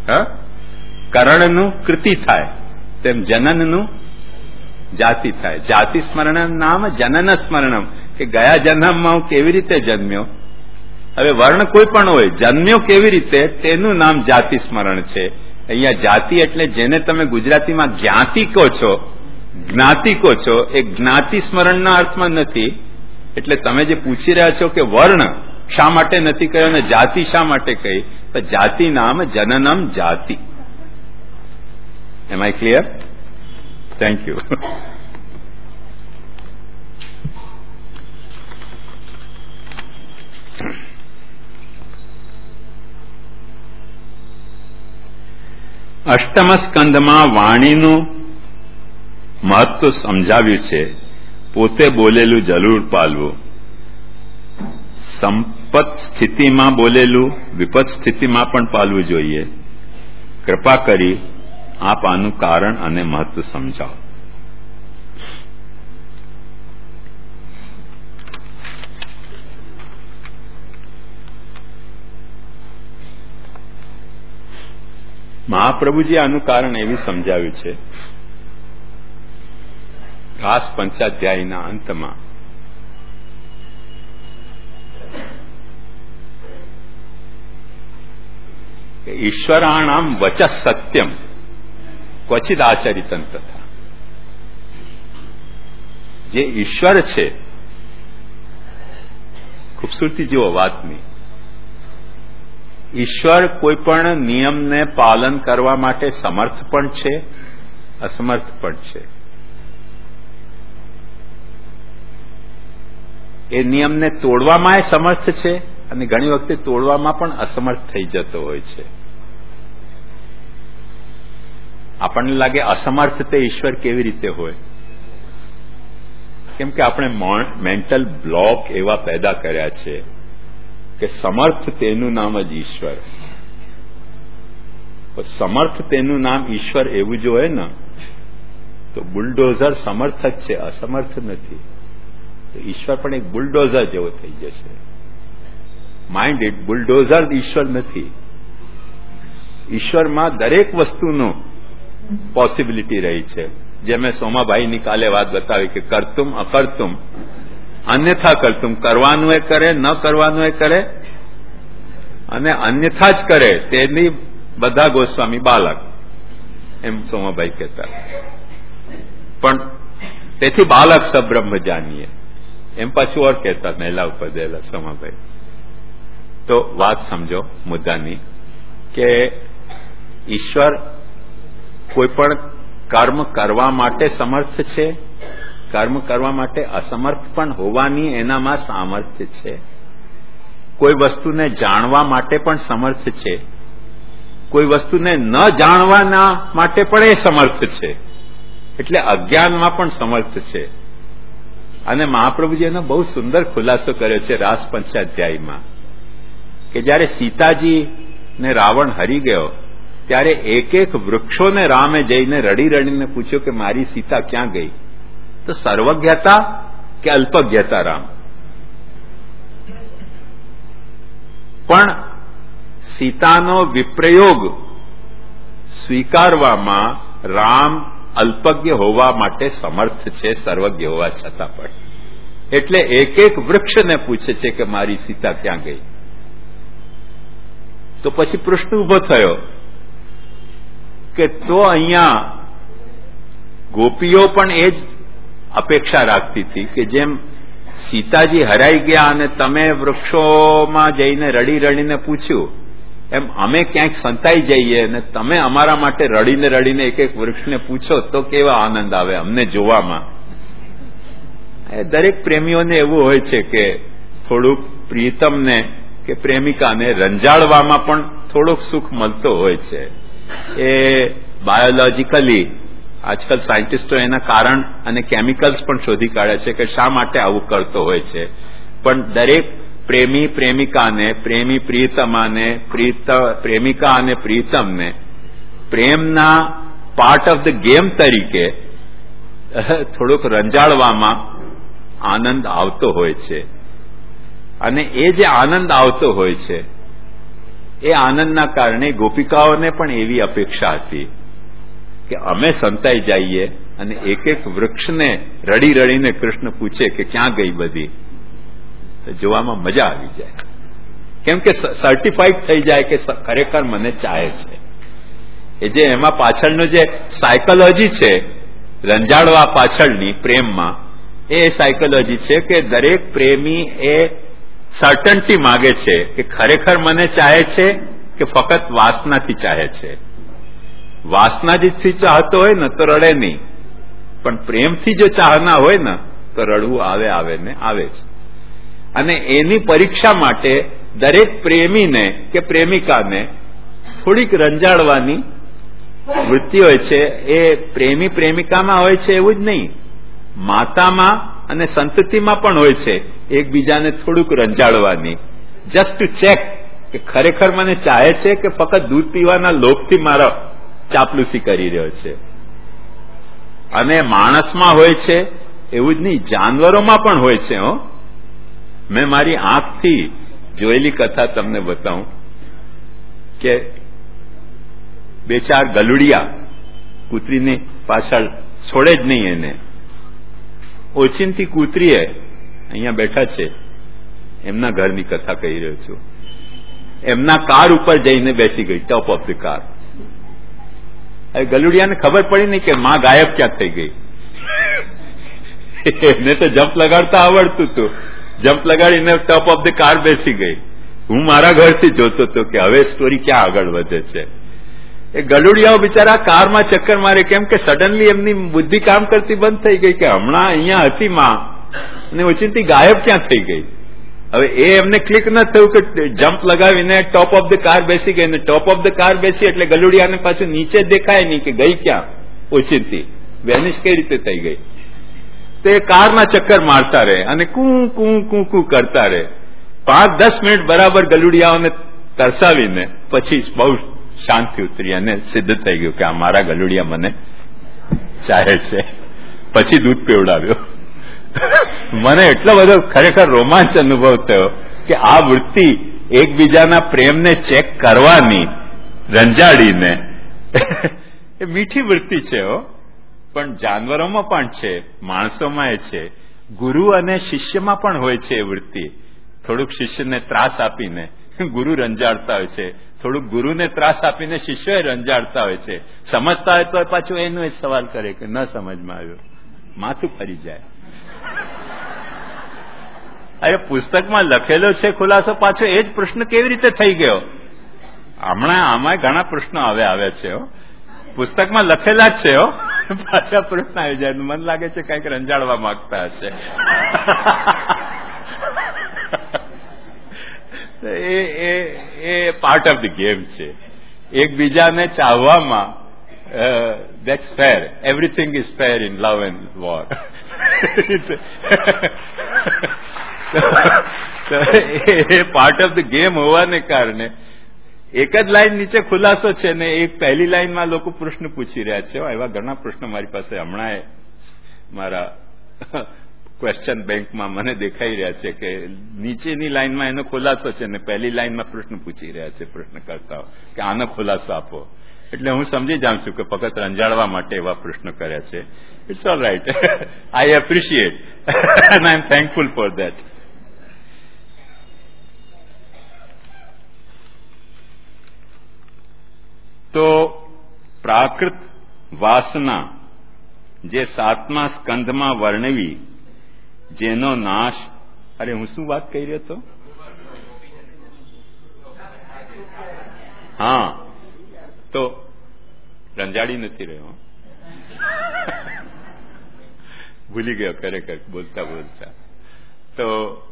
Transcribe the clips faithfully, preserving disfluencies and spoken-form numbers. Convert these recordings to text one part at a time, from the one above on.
હા, કરણનું કૃતિ થાય તેમ જનનનું જાતિ થાય. જાતિ સ્મરણમ નામ જનન સ્મરણમ, કે ગયા જન્મમાં હું કેવી રીતે જન્મ્યો. હવે વર્ણ કોઈ પણ હોય, જન્મ્યો કેવી રીતે તેનું નામ જાતિ સ્મરણ છે. અહીંયા જાતિ એટલે જેને તમે ગુજરાતીમાં જ્ઞાતિ કહો છો, જ્ઞાતિ કહો છો, એ જ્ઞાતિ સ્મરણના અર્થમાં નથી. એટલે તમે જે પૂછી રહ્યા છો કે વર્ણ શા માટે નથી કહ્યો અને જાતિ શા માટે કહી, તો જાતિ નામ જનનમ જાતિ. Am I clear? Thank you. અષ્ટમ સ્કંદમાં વાણીનું મહત્વ સમજાવ્યું છે. પોતે બોલેલું જરૂર પાલવું, સંપત સ્થિતિમાં બોલેલું વિપત સ્થિતિમાં પણ પાલવું જોઈએ. કૃપા કરી આપ આનું કારણ અને મહત્વ સમજાવો. મહાપ્રભુજી આનું કારણ એવી સમજાવ્યું છે. રાસ પંચાધ્યાયના અંતમાં ઈશ્વરાણામ વચ સત્યમ ક્વચિદ આચરિતં તથા. જે ઈશ્વર છે, ખૂબસૂરતી જુઓ વાતની, ઈશ્વર કોઈ પણ નિયમને પાલન કરવા માટે સમર્થ પણ છે, અસમર્થ પણ છે. એ નિયમને તોડવામાં સમર્થ છે અને ઘણી વખતે તોડવામાં પણ અસમર્થ થઈ જતો હોય છે. આપણને લાગે અસમર્થ તે ઈશ્વર કેવી રીતે હોય? કેમ કે આપણે મેન્ટલ બ્લોક એવા પેદા કર્યા છે કે સમર્થ તેનું નામ જ ઈશ્વર. સમર્થ તેનું નામ ઈશ્વર એવું જો હોય ને, તો બુલડોઝર સમર્થ જ છે, અસમર્થ નથી. તો ઈશ્વર પણ એક બુલડોઝર જેવો થઈ જશે. માઇન્ડ ઇટ, બુલડોઝર ઈશ્વર નથી. ઈશ્વરમાં દરેક વસ્તુનો પોસિબિલિટી રહી છે. જે મેં સોમાભાઈની કાલે વાત બતાવી કે કરતુમ અકર્તુમ અન્યથા કરતુમ, કરવાનું એ કરે, ન કરવાનું એ કરે, અને અન્યથા જ કરે તેની બધા ગોસ્વામી બાલક, એમ સોમાભાઈ કહેતા. પણ તેથી બાલક સબ્રહ્મ જાનીએ, એમ પાછું ઓર કહેતા મહેલા ઉપર દેલા સોમાભાઈ. તો વાત સમજો મુદ્દાની કે ઈશ્વર કોઈ પણ કર્મ કરવા માટે સમર્થ છે, કર્મ કરવા માટે અસમર્થ પણ હોવાની એનામાં સામર્થ્ય છે. કોઈ વસ્તુને જાણવા માટે પણ સમર્થ છે, કોઈ વસ્તુને ન જાણવાના માટે પણ એ સમર્થ છે. એટલે અજ્ઞાનમાં પણ સમર્થ છે. અને મહાપ્રભુજી એનો બહુ સુંદર ખુલાસો કર્યો છે રાસ પંચાધ્યાયમાં, કે જયારે સીતાજી ને રાવણ હરી ગયો ત્યારે એક એક વૃક્ષોને રામે જઈને રડી રડીને પૂછ્યો કે મારી સીતા ક્યાં ગઈ? તો સર્વજ્ઞતા કે અલ્પજ્ઞતા રામ? પણ સીતાનો વિપ્રયોગ સ્વીકારવામાં રામ અલ્પજ્ઞ હોવા માટે સમર્થ છે, સર્વજ્ઞ હોવા છતાં પણ. એટલે એક એક વૃક્ષને પૂછે છે કે મારી સીતા ક્યાં ગઈ? તો પછી પ્રશ્ન ઉભો થયો કે તો અહીંયા ગોપીઓ પણ એ જ અપેક્ષા રાખતી હતી કે જેમ સીતાજી હરાઈ ગયા અને તમે વૃક્ષોમાં જઈને રડી રડીને પૂછ્યું, એમ અમે ક્યાંક સંતાઈ જઈએ અને તમે અમારા માટે રડીને રડીને એક એક વૃક્ષને પૂછો તો કેવા આનંદ આવે અમને જોવામાં. દરેક પ્રેમીઓને એવું હોય છે કે થોડુંક પ્રિયતમને કે પ્રેમિકાને રંજાડવામાં પણ થોડોક સુખ મળતો હોય છે. એ બાયોલોજીકલી આજકાલ સાયન્ટિસ્ટો એના કારણ અને કેમિકલ્સ પણ શોધી કાઢ્યા છે કે શા માટે આવું કરતો હોય છે. પણ દરેક પ્રેમી પ્રેમિકાને, પ્રેમી પ્રિયતમાને, પ્રેમિકા અને પ્રિયતમને પ્રેમના પાર્ટ ઓફ ધ ગેમ તરીકે થોડુંક રંજાડવામાં આનંદ આવતો હોય છે. અને એ જે આનંદ આવતો હોય છે એ આનંદના કારણે ગોપિકાઓને પણ એવી અપેક્ષા હતી કે અમે સંતાઈ જઈએ અને એક એક વૃક્ષને રડી રડીને કૃષ્ણ પૂછે કે ક્યાં ગઈ બધી, તો જોવામાં મજા આવી જાય, કેમ કે સર્ટિફાઈડ થઈ જાય કે ખરેખર મને ચાહે છે. એ જે એમાં પાછળનું જે સાયકોલોજી છે રંજાડવા પાછળની પ્રેમમાં, એ સાયકોલોજી છે કે દરેક પ્રેમી એ સર્ટન્ટી માગે છે કે ખરેખર મને ચાહે છે કે ફક્ત વાસનાથી ચાહે છે. વાસનાથી ચાહતો હોય ને તો રડે નહીં, પણ પ્રેમથી જો ચાહના હોય ને તો રડવું આવે આવે ને આવે જ. અને એની પરીક્ષા માટે દરેક પ્રેમીને કે પ્રેમિકાને થોડીક રંજાડવાની વૃત્તિ હોય છે. એ પ્રેમી પ્રેમિકામાં હોય છે એવું જ નહીં, માતામાં અને સંતતિમાં પણ હોય છે એકબીજાને થોડુંક રંજાડવાની, જસ્ટ ટુ ચેક કે ખરેખર મને ચાહે છે કે ફક્ત દૂધ પીવાના લોભથી મારા ચાપલુસી કરી રહ્યો છે. અને માણસમાં હોય છે એવું જ નહીં, જાનવરોમાં પણ હોય છે. હો, મેં મારી આંખથી જોયેલી કથા તમને બતાવું કે બે ચાર ગલુડિયા કૂતરીની પાછળ છોડે જ નહીં એને. ઓચિંતી કૂતરીએ અહીંયા બેઠા છે, એમના ઘરની કથા કહી રહ્યો છું. એમના કાર ઉપર જઈને બેસી ગઈ, ટોપ ઓફ ધ કાર. હવે ગલુડિયાને ખબર પડી નહીં કે માં ગાયબ ક્યાં થઈ ગઈ. એમને તો જમ્પ લગાડતા આવડતું હતું, જમ્પ લગાડીને ટોપ ઓફ ધ કાર બેસી ગઈ. હું મારા ઘરથી જોતો હતો કે હવે સ્ટોરી ક્યાં આગળ વધે છે. એ ગલુડિયાઓ બિચારા કારમાં ચક્કર મારે, કેમ કે સડનલી એમની બુદ્ધિ કામ કરતી બંધ થઈ ગઈ કે હમણાં અહીંયા હતી માં અને ઓચિંતી ગાયબ ક્યાં થઈ ગઈ. હવે એ એમને ક્લિક ન થયું કે જમ્પ લગાવીને ટોપ ઓફ ધ કાર બેસી ગઈ, ને ટોપ ઓફ ધ કાર બેસી એટલે ગલુડિયાને પાછું નીચે દેખાય નહીં કે ગઈ ક્યાં ઓચિંતી, વેનિશ કઈ રીતે થઈ ગઈ. તો એ કારના ચક્કર મારતા રહે અને કું કું કું કું કરતા રહે. પાંચ દસ મિનિટ બરાબર ગલુડિયાઓને તરસાવીને પછી બહુ શાંતિ ઉતરી અને સિદ્ધ થઈ ગયું કે આ મારા ગલુડિયા મને ચાહે છે. પછી દૂધ પીવડાવ્યો. મને એટલો બધો ખરેખર રોમાંચ અનુભવ થયો કે આ વૃત્તિ એકબીજાના પ્રેમને ચેક કરવાની, રંજાડીને, એ મીઠી વૃત્તિ છે. હો, પણ જાનવરોમાં પણ છે, માણસોમાં એ છે, ગુરુ અને શિષ્યમાં પણ હોય છે એ વૃત્તિ. થોડુંક શિષ્યને ત્રાસ આપીને ગુરુ રંજાડતા હોય છે, થોડુંક ગુરુને ત્રાસ આપીને શિષ્યોએ રંજાડતા હોય છે. સમજતા હોય તો પાછું એનો જ સવાલ કરે કે ન સમજમાં આવ્યો, માથું ફરી જાય. અરે પુસ્તકમાં લખેલો છે ખુલાસો, પાછો એ જ પ્રશ્ન કેવી રીતે થઈ ગયો? હમણાં આમાં ઘણા પ્રશ્નો હવે આવ્યા છે. પુસ્તકમાં લખેલા જ છે. હો, પાછા પ્રશ્ન આવી જાય. મને લાગે છે કંઈક રંજાડવા માંગતા હશે. એ એ પાર્ટ ઓફ ધ ગેમ છે. એકબીજાને ચાહવામાં that's fair. Everything is fair in love and war. એ પાર્ટ ઓફ ધ ગેમ હોવાને કારણે એક જ લાઈન નીચે ખુલાસો છે ને એક પહેલી લાઈનમાં લોકો પ્રશ્ન પૂછી રહ્યા છે. એવા ઘણા પ્રશ્નો મારી પાસે હમણાં મારા ક્વેશ્ચન બેંકમાં મને દેખાઈ રહ્યા છે કે નીચેની લાઈનમાં એનો ખુલાસો છે ને પહેલી લાઈનમાં પ્રશ્ન પૂછી રહ્યા છે પ્રશ્નકર્તાઓ કે આનો ખુલાસો આપો. એટલે હું સમજી જાઉં છું કે ફક્ત રંજાડવા માટે એવા પ્રશ્નો કર્યા છે. It's all right. I appreciate and I am thankful for that. તો પ્રાકૃત વાસના જે સાતમા સ્કંધમાં વર્ણવી, જેનો નાશ, અરે હું શું વાત કહી રહ્યો હતો? હા, તો રંજાડી નથી રહ્યો, ભૂલી ગયો ખરેખર બોલતા બોલતા. તો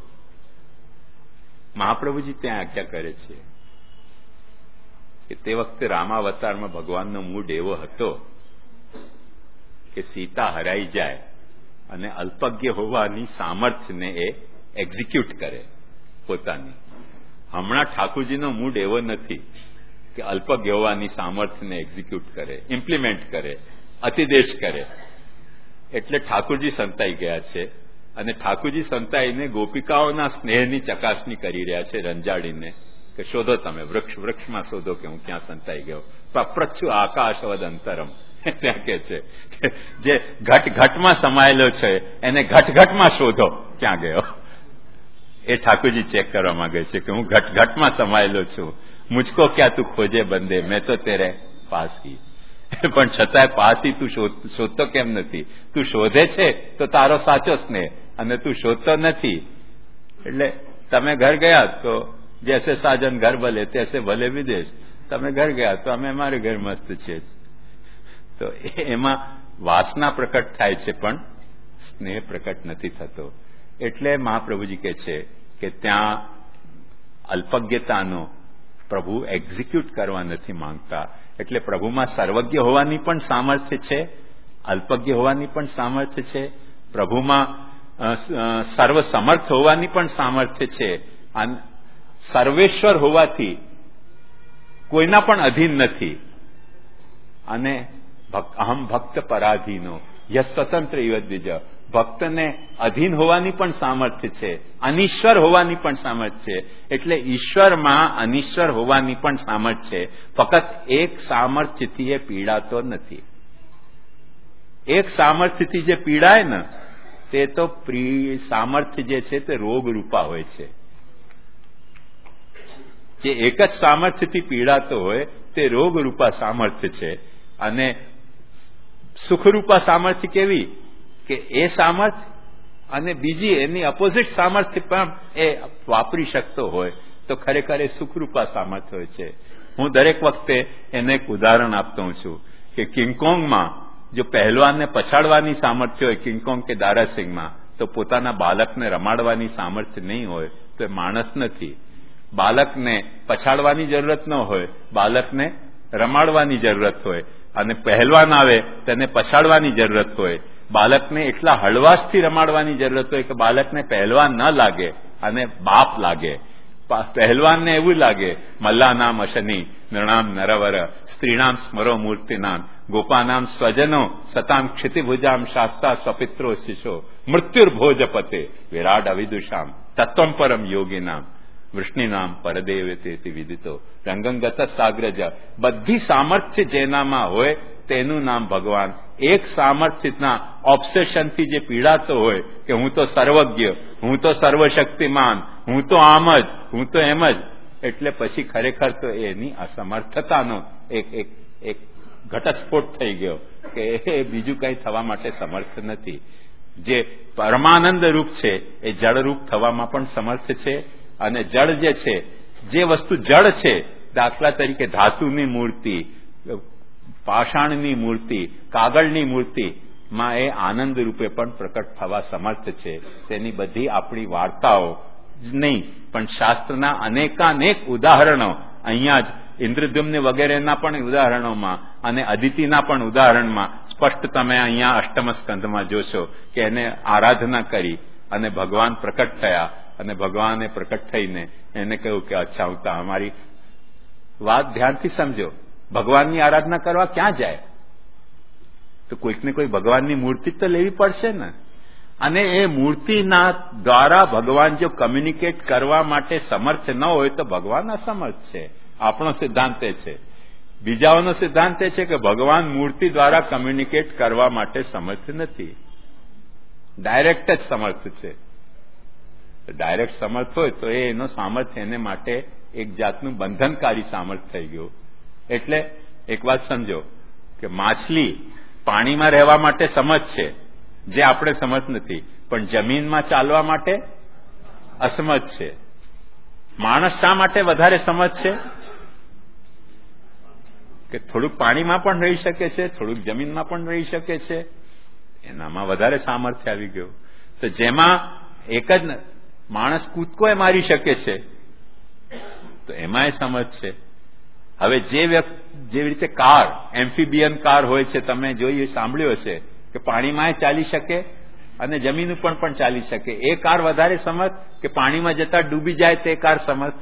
મહાપ્રભુજી ત્યાં આજ્ઞા કરે છે કે તે વખતે રામાવતારમાં ભગવાનનો મૂડ એવો હતો કે સીતા હરાઈ જાય અને અલ્પજ્ઞ હોવાની સામર્થ્યને એ એક્ઝિક્યુટ કરે પોતાની. હમણાં ઠાકોરજીનો મૂડ એવો નથી કે અલ્પજ્ઞ હોવાની સામર્થ્યને એક્ઝિક્યુટ કરે, ઇમ્પ્લિમેન્ટ કરે, અતિદેશ કરે. એટલે ઠાકોરજી સંતાઈ ગયા છે અને ઠાકોરજી સંતાઈને ગોપિકાઓના સ્નેહની ચકાસણી કરી રહ્યા છે રંજાડીને કે શોધો તમે વૃક્ષ વૃક્ષમાં શોધો કે હું ક્યાં સંતાઈ ગયો. પ્રચ્છુ આકાશવદ અંતરમ ત્યાં કે છે કે જે ઘટ ઘટમાં સમાયેલો છે એને ઘટ ઘટમાં શોધો ક્યાં ગયો. એ ઠાકોરજી ચેક કરવા માંગે છે કે હું ઘટ ઘટમાં સમાયેલો છું. મુझको क्या तू खोजे बंदे मैं तो तेरे पास ही. પણ છતાંય પાસી તું શોધતો કેમ નથી? તું શોધે છે તો તારો સાચો સ્નેહ, અને તું શોધતો નથી. એટલે તમે ઘર ગયા તો જૈસે સાજન ઘર ભલે તૈસે ભલે વિદેશ. તમે ઘર ગયા તો અમે અમારે ઘર મસ્ત છીએ. તો એમાં વાસના પ્રકટ થાય છે પણ સ્નેહ પ્રકટ નથી થતો. એટલે મહાપ્રભુજી કહે છે કે ત્યાં અલ્પજ્ઞતાનો પ્રભુ એક્ઝિક્યુટ કરવા નથી માંગતા. એટલે પ્રભુમાં સર્વજ્ઞ હોવાની પણ સામર્થ્ય છે, અલ્પજ્ઞ હોવાની પણ સામર્થ્ય છે, પ્રભુમાં સર્વસમર્થ હોવાની પણ સામર્થ્ય છે, અને સર્વેશ્વર હોવાથી કોઈના પણ અધીન નથી. અને અહમ ભક્ત પરાધીનો ય સ્વતંત્ર ઇવ દ્વિજ, ભક્તને અધીન હોવાની પણ સામર્થ્ય છે, અનિશ્વર હોવાની પણ સામર્થ્ય છે. એટલે ઈશ્વરમાં અનિશ્વર હોવાની પણ સામર્થ્ય છે. ફક્ત એક સામર્થ્યથી એ પીડાતો નથી. એક સામર્થ્યથી જે પીડાય ને તે તો સામર્થ્ય જે છે તે રોગરૂપા હોય છે. જે એક જ સામર્થ્યથી પીડાતો હોય તે રોગરૂપા સામર્થ્ય છે. અને સુખરૂપા સામર્થ્ય કેવી કે એ સામર્થ્ય અને બીજી એની અપોઝિટ સામર્થ્ય પણ એ વાપરી શકતો હોય તો ખરેખર એ સુખરૂપા સામર્થ્ય હોય છે. હું દરેક વખતે એને એક ઉદાહરણ આપતો હું છું કે કિંગકોંગમાં જો પહેલવાનને પછાડવાની સામર્થ્ય હોય કિંગકોંગ કે દારાસિંગમાં, તો પોતાના બાળકને રમાડવાની સામર્થ્ય નહીં હોય તો એ માણસ નથી. બાળકને પછાડવાની જરૂરત ન હોય, બાળકને રમાડવાની જરૂરત હોય. અને પહેલવાન આવે તેને પછાડવાની જરૂરત હોય. બાળકને એટલા હળવાશથી રમાડવાની જરૂરત હોય કે બાળકને પહેલવાન ન લાગે અને બાપ લાગે. પહેલવાનને એવું લાગે મલ્લાનામ અશની નૃણામ નરવર સ્ત્રીણામ સ્મરો મૂર્તિનામ ગોપાનામ સ્વજનો સતામ ક્ષિતિભુજામ શાસ્તા સ્વપિત્રો શિશો મૃત્યુર્ભોજપતે વિરાટ અવિદુષામ તત્વમ પરમ યોગીનામ વૃષ્ણિનામ પરદેવ તેથી વિદિતો રંગંગત સાગ્રજ. બધી સામર્થ્ય જેનામાં હોય તેનું નામ ભગવાન. એક સામર્થ્યના ઓબ્સેશનથી જે પીડાતો હોય કે હું તો સર્વજ્ઞ, હું તો સર્વશક્તિમાન, હું તો આમ જ, હું તો એમ જ, એટલે પછી ખરેખર તો એની અસમર્થતાનો એક એક એક ઘટસ્ફોટ થઈ ગયો કે એ બીજું કંઈ થવા માટે સમર્થ નથી. જે પરમાનંદ રૂપ છે એ જળરૂપ થવામાં પણ સમર્થ છે. અને જળ જે છે, જે વસ્તુ જળ છે, દાખલા તરીકે ધાતુની મૂર્તિ, પાષાણની મૂર્તિ, કાગળની મૂર્તિમાં એ આનંદ રૂપે પણ પ્રકટ થવા સમર્થ છે. તેની બધી આપણી વાર્તાઓ જ નહીં પણ શાસ્ત્રના અનેકાનેક ઉદાહરણો અહીંયા જ ઇન્દ્રદ્યુમ્ન વગેરેના પણ ઉદાહરણોમાં અને અદિતિના પણ ઉદાહરણમાં સ્પષ્ટ તમે અહીંયા અષ્ટમ સ્કંધમાં જોશો કે એને આરાધના કરી અને ભગવાન પ્રકટ થયા. અને ભગવાને પ્રકટ થઈને એને કહ્યું કે અચ્છા હું તો અમારી વાત ધ્યાનથી સમજો, ભગવાનની આરાધના કરવા ક્યાં જાય? તો કોઈક ને કોઈ ભગવાનની મૂર્તિ તો લેવી પડશે ને. અને એ મૂર્તિના દ્વારા ભગવાન જો કમ્યુનિકેટ કરવા માટે સમર્થ ન હોય તો ભગવાન અસમર્થ છે. આપણો સિદ્ધાંત એ છે. બીજાઓનો સિદ્ધાંત એ છે કે ભગવાન મૂર્તિ દ્વારા કમ્યુનિકેટ કરવા માટે સમર્થ નથી, ડાયરેક્ટ જ સમર્થ છે. ડાયરેક્ટ સમર્થ હોય તો એ એનો સામર્થ્ય એને માટે એક જાતનું બંધનકારી સામર્થ્ય થઈ ગયું. એટલે એક વાત સમજો કે માછલી પાણીમાં રહેવા માટે સમર્થ છે, જે આપણે સમર્થ નથી, પણ જમીનમાં ચાલવા માટે અસમર્થ છે. માણસ શા માટે વધારે સમર્થ છે? કે થોડુંક પાણીમાં પણ રહી શકે છે, થોડુંક જમીનમાં પણ રહી શકે છે, એનામાં વધારે સામર્થ્ય આવી ગયું. તો જેમાં એક જ માણસ કૂદકો એ મારી શકે છે તો એમાં એ સમજ છે. હવે જે વ્યક્તિ જેવી રીતે કાર, એમ્ફીબિયન કાર હોય છે, તમે જોઈ સાંભળ્યો છે કે પાણીમાં ચાલી શકે અને જમીન ઉપર પણ ચાલી શકે. એ કાર વધારે સમર્થ કે પાણીમાં જતા ડૂબી જાય તે કાર સમર્થ?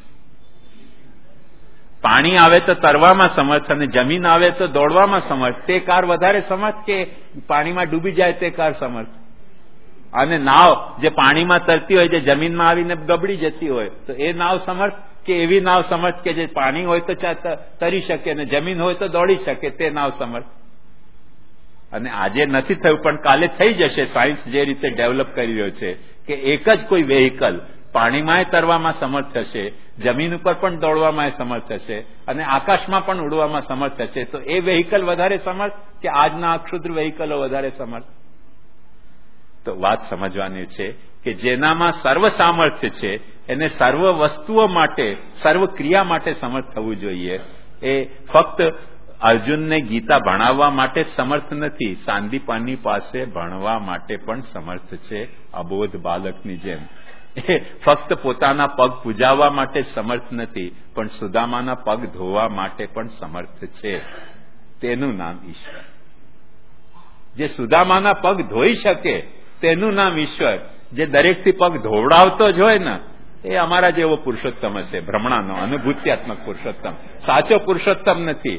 પાણી આવે તો તરવામાં સમર્થ અને જમીન આવે તો દોડવામાં સમર્થ. તે કાર વધારે સમર્થ કે પાણીમાં ડૂબી જાય તે કાર સમર્થ? અને નાવ જે પાણીમાં તરતી હોય, જે જમીનમાં આવીને ગબડી જતી હોય, તો એ નાવ સમર્થ કે એવી નાવ સમર્થ કે જે પાણી હોય તો તરી શકે અને જમીન હોય તો દોડી શકે, તે નાવ સમર્થ. અને આજે નથી થયું પણ કાલે થઈ જશે. સાયન્સ જે રીતે ડેવલપ કરી રહ્યો છે કે એક જ કોઈ વેહિકલ પાણીમાં તરવામાં સમર્થ થશે, જમીન ઉપર પણ દોડવામાં સમર્થ થશે અને આકાશમાં પણ ઉડવામાં સમર્થ થશે. તો એ વેહિકલ વધારે સમર્થ કે આજના આ ક્ષુદ્ર વેહિકલો વધારે સમર્થ? તો વાત સમજવાની છે કે જેનામાં સર્વ સામર્થ્ય છે એને સર્વ વસ્તુઓ માટે, સર્વ ક્રિયા માટે સમર્થ થવું જોઈએ. એ ફક્ત અર્જુનને ગીતા ભણાવવા માટે સમર્થ નથી, સાંદીપની પાસે ભણવા માટે પણ સમર્થ છે, અબોધ બાલકની જેમ. એ ફક્ત પોતાના પગ પૂજાવવા માટે સમર્થ નથી, પણ સુદામાના પગ ધોવા માટે પણ સમર્થ છે. તેનું નામ ઈશ્વર. જે સુદામાના પગ ધોઈ શકે તેનું નામ ઈશ્વર. જે દરેકથી પગ ધોવડાવતો જ હોય ને એ અમારા જેવો પુરુષોત્તમ હશે, ભ્રમણાનો અનુભૂત્યાત્મક પુરુષોત્તમ. સાચો પુરુષોત્તમ નથી.